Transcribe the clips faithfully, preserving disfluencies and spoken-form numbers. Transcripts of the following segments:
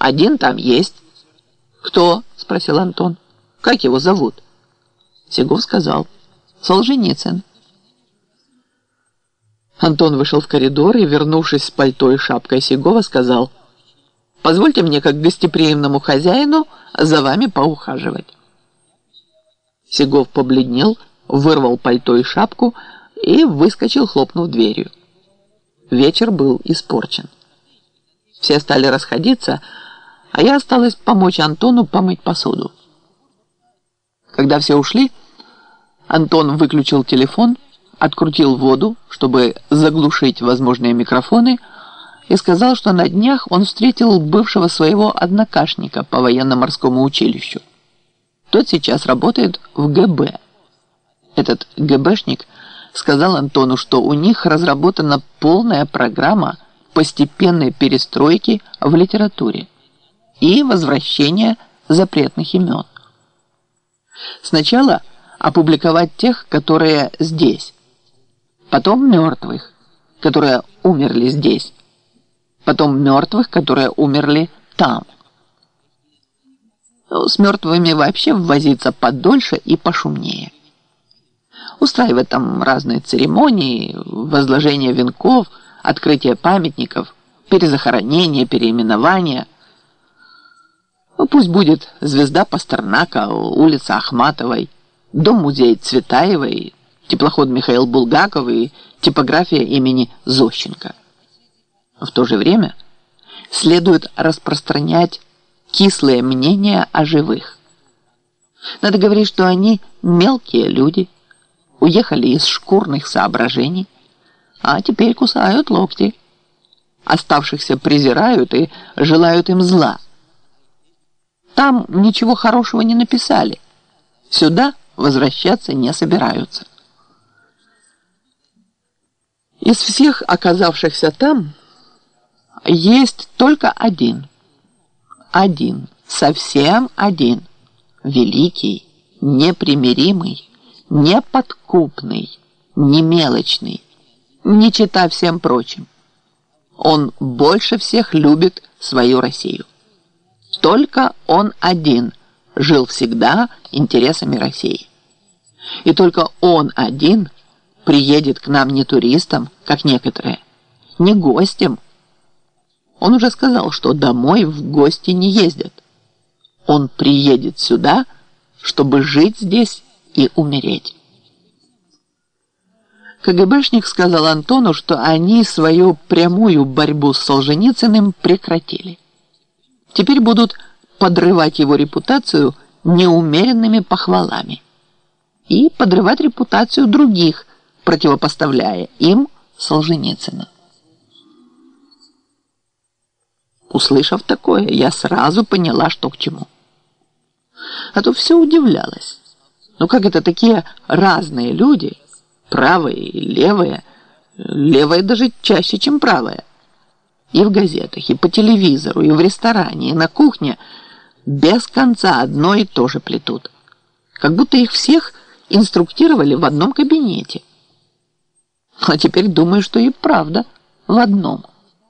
Один там есть. Кто? Спросил Антон. Как его зовут? Сегов сказал. Солженицын. Антон вышел в коридор и, вернувшись с пальто и шапкой Сегова, сказал: «Позвольте мне, как гостеприимному хозяину, за вами поухаживать». Сегов побледнел, вырвал пальто и шапку и выскочил, хлопнув дверью. Вечер был испорчен. Все стали расходиться, а я осталась помочь Антону помыть посуду. Когда все ушли, Антон выключил телефон, открутил воду, чтобы заглушить возможные микрофоны, и сказал, что на днях он встретил бывшего своего однокашника по военно-морскому училищу. Тот сейчас работает в гэ бэ. Этот гэ бэшник сказал Антону, что у них разработана полная программа постепенной перестройки в литературе и возвращения запретных имен. Сначала опубликовать тех, которые здесь, потом мертвых, которые умерли здесь, потом мертвых, которые умерли там. Ну, с мертвыми вообще ввозиться подольше и пошумнее. Устраивать там разные церемонии, возложение венков, открытие памятников, перезахоронение, переименование. Ну, пусть будет звезда Пастернака, улица Ахматовой, дом-музей Цветаевой, теплоход Михаил Булгаков и типография имени Зощенко. В то же время следует распространять кислые мнения о живых. Надо говорить, что они мелкие люди, уехали из шкурных соображений, а теперь кусают локти. Оставшихся презирают и желают им зла. Там ничего хорошего не написали. Сюда возвращаться не собираются. Из всех оказавшихся там есть только один. Один, совсем один. Великий, непримиримый, неподкупный, немелочный, не чита всем прочим. Он больше всех любит свою Россию. Только он один жил всегда интересами России. И только он один приедет к нам не туристом, как некоторые, не гостем. Он уже сказал, что домой в гости не ездят. Он приедет сюда, чтобы жить здесь и умереть. ка гэ бэшник сказал Антону, что они свою прямую борьбу с Солженицыным прекратили. Теперь будут подрывать его репутацию неумеренными похвалами и подрывать репутацию других, противопоставляя им Солженицына. Услышав такое, я сразу поняла, что к чему. А то все удивлялось. Ну как это такие разные люди, правые и левые, левые даже чаще, чем правые, и в газетах, и по телевизору, и в ресторане, и на кухне без конца одно и то же плетут. Как будто их всех инструктировали в одном кабинете. А теперь думаю, что и правда в одном.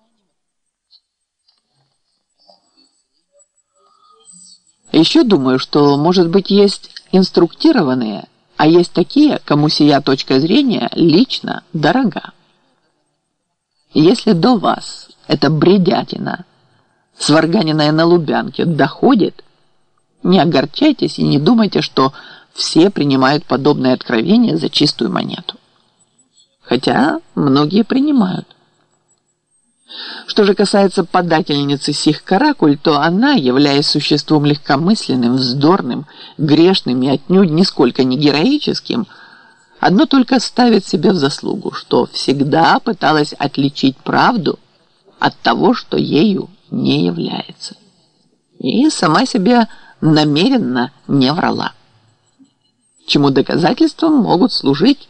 Еще думаю, что, может быть, есть инструктированные, а есть такие, кому сия точка зрения лично дорога. Если до вас эта бредятина, сварганенная на Лубянке, доходит, не огорчайтесь и не думайте, что все принимают подобные откровения за чистую монету. Хотя многие принимают. Что же касается подательницы сих каракуль, то она, являясь существом легкомысленным, вздорным, грешным и отнюдь нисколько не героическим, одно только ставит себе в заслугу, что всегда пыталась отличить правду от того, что ею не является. И сама себя намеренно не врала. Чему доказательством могут служить...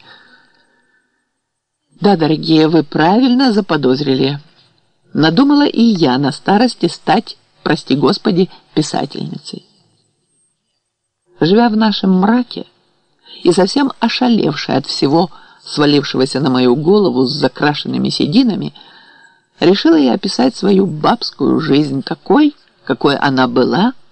Да, дорогие, вы правильно заподозрили. Надумала и я на старости стать, прости Господи, писательницей. Живя в нашем мраке и совсем ошалевшая от всего свалившегося на мою голову с закрашенными сединами, решила я описать свою бабскую жизнь такой, какой она была,